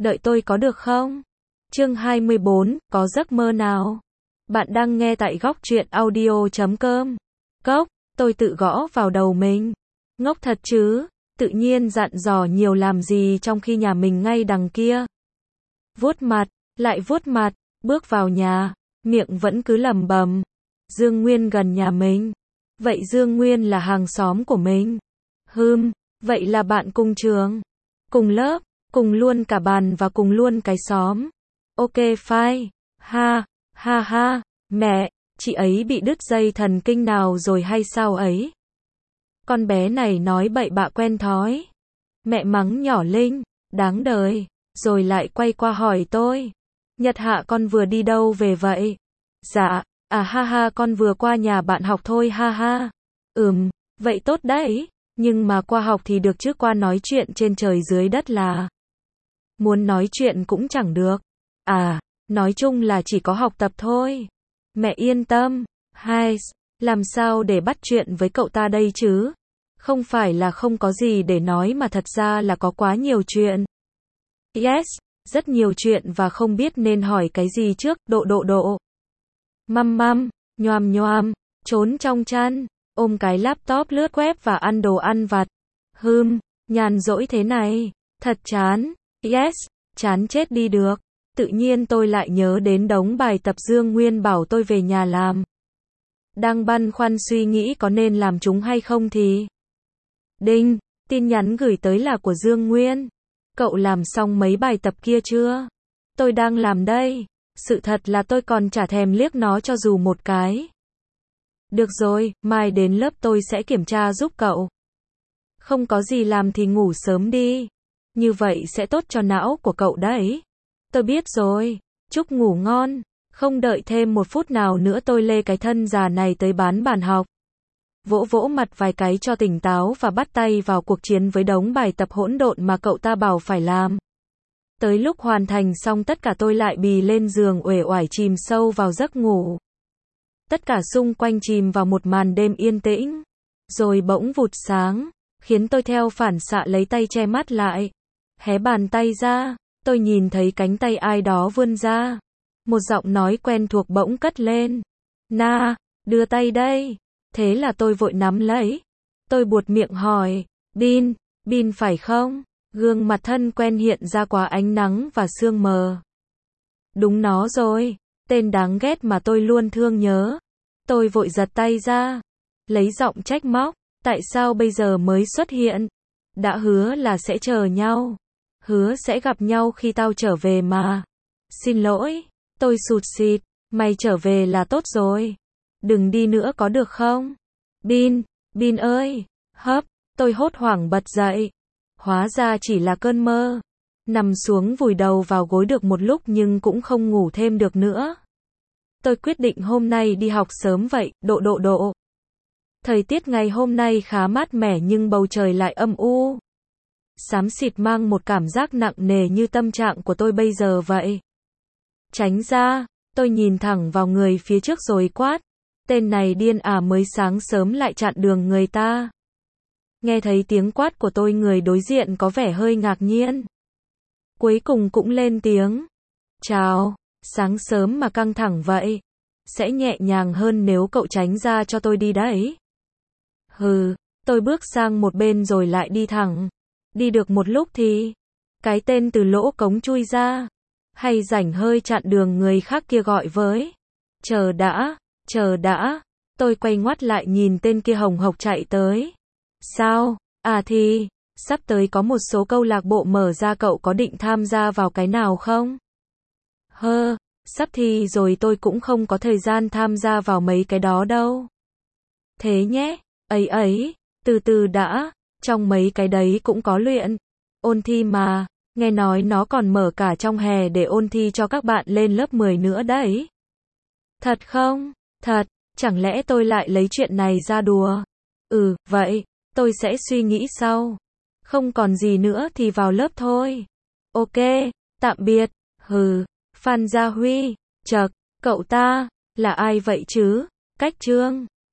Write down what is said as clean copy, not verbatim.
đợi tôi có được không? Chương 24, có giấc mơ nào? Bạn đang nghe tại góc truyện audio.com. Cốc, tôi tự gõ vào đầu mình. Ngốc thật chứ, tự nhiên dặn dò nhiều làm gì trong khi nhà mình ngay đằng kia. Vuốt mặt, lại vuốt mặt, bước vào nhà, miệng vẫn cứ lẩm bẩm. Dương Nguyên gần nhà mình. Vậy Dương Nguyên là hàng xóm của mình. Vậy là bạn cùng trường, cùng lớp, cùng luôn cả bàn và cùng luôn cái xóm. Ok fine. Ha, ha ha, mẹ, chị ấy bị đứt dây thần kinh nào rồi hay sao ấy? Con bé này nói bậy bạ quen thói. Mẹ mắng nhỏ Linh, đáng đời, rồi lại quay qua hỏi tôi. Nhật Hạ con vừa đi đâu về vậy? Dạ, à ha ha con vừa qua nhà bạn học thôi ha ha. Vậy tốt đấy, nhưng mà qua học thì được chứ qua nói chuyện trên trời dưới đất là. Muốn nói chuyện cũng chẳng được. À, nói chung là chỉ có học tập thôi. Mẹ yên tâm, làm sao để bắt chuyện với cậu ta đây chứ? Không phải là không có gì để nói mà thật ra là có quá nhiều chuyện. Yes, rất nhiều chuyện và không biết nên hỏi cái gì trước, độ. Măm, nhoàm, trốn trong chăn, ôm cái laptop lướt web và ăn đồ ăn vặt. Nhàn rỗi thế này, thật chán. Yes, chán chết đi được. Tự nhiên tôi lại nhớ đến đống bài tập Dương Nguyên bảo tôi về nhà làm. Đang băn khoăn suy nghĩ có nên làm chúng hay không thì. Đinh, tin nhắn gửi tới là của Dương Nguyên. Cậu làm xong mấy bài tập kia chưa? Tôi đang làm đây. Sự thật là tôi còn chả thèm liếc nó cho dù một cái. Được rồi, mai đến lớp tôi sẽ kiểm tra giúp cậu. Không có gì làm thì ngủ sớm đi. Như vậy sẽ tốt cho não của cậu đấy. Tôi biết rồi, chúc ngủ ngon. Không đợi thêm một phút nào nữa tôi lê cái thân già này tới bán bàn học. Vỗ mặt vài cái cho tỉnh táo và bắt tay vào cuộc chiến với đống bài tập hỗn độn mà cậu ta bảo phải làm. Tới lúc hoàn thành xong tất cả tôi lại bì lên giường uể oải chìm sâu vào giấc ngủ. Tất cả xung quanh chìm vào một màn đêm yên tĩnh. Rồi bỗng vụt sáng, khiến tôi theo phản xạ lấy tay che mắt lại. Hé bàn tay ra, tôi nhìn thấy cánh tay ai đó vươn ra. Một giọng nói quen thuộc bỗng cất lên. Na, đưa tay đây. Thế là tôi vội nắm lấy. Tôi buột miệng hỏi, Bin phải không? Gương mặt thân quen hiện ra qua ánh nắng và sương mờ. Đúng nó rồi, tên đáng ghét mà tôi luôn thương nhớ. Tôi vội giật tay ra, lấy giọng trách móc, tại sao bây giờ mới xuất hiện? Đã hứa là sẽ chờ nhau, hứa sẽ gặp nhau khi tao trở về mà. Xin lỗi, tôi sụt sịt, mày trở về là tốt rồi. Đừng đi nữa có được không? Bin ơi, tôi hốt hoảng bật dậy. Hóa ra chỉ là cơn mơ. Nằm xuống vùi đầu vào gối được một lúc nhưng cũng không ngủ thêm được nữa. Tôi quyết định hôm nay đi học sớm vậy, độ. Thời tiết ngày hôm nay khá mát mẻ nhưng bầu trời lại âm u. Xám xịt mang một cảm giác nặng nề như tâm trạng của tôi bây giờ vậy. Tránh ra, tôi nhìn thẳng vào người phía trước rồi quát. Tên này điên à mới sáng sớm lại chặn đường người ta. Nghe thấy tiếng quát của tôi người đối diện có vẻ hơi ngạc nhiên. Cuối cùng cũng lên tiếng. Chào, sáng sớm mà căng thẳng vậy. Sẽ nhẹ nhàng hơn nếu cậu tránh ra cho tôi đi đấy. Tôi bước sang một bên rồi lại đi thẳng. Đi được một lúc thì cái tên từ lỗ cống chui ra. Hay rảnh hơi chặn đường người khác kia gọi với. Chờ đã. Tôi quay ngoắt lại nhìn tên kia hồng hộc chạy tới. Sao? À thì, sắp tới có một số câu lạc bộ mở ra cậu có định tham gia vào cái nào không? Sắp thi rồi tôi cũng không có thời gian tham gia vào mấy cái đó đâu. Thế nhé, ấy, từ từ đã, trong mấy cái đấy cũng có luyện. Ôn thi mà, nghe nói nó còn mở cả trong hè để ôn thi cho các bạn lên lớp 10 nữa đấy. Thật không? Thật, chẳng lẽ tôi lại lấy chuyện này ra đùa? Vậy, tôi sẽ suy nghĩ sau. Không còn gì nữa thì vào lớp thôi. Ok, tạm biệt. Phan Gia Huy, chậc, cậu ta, là ai vậy chứ? Cách Trương.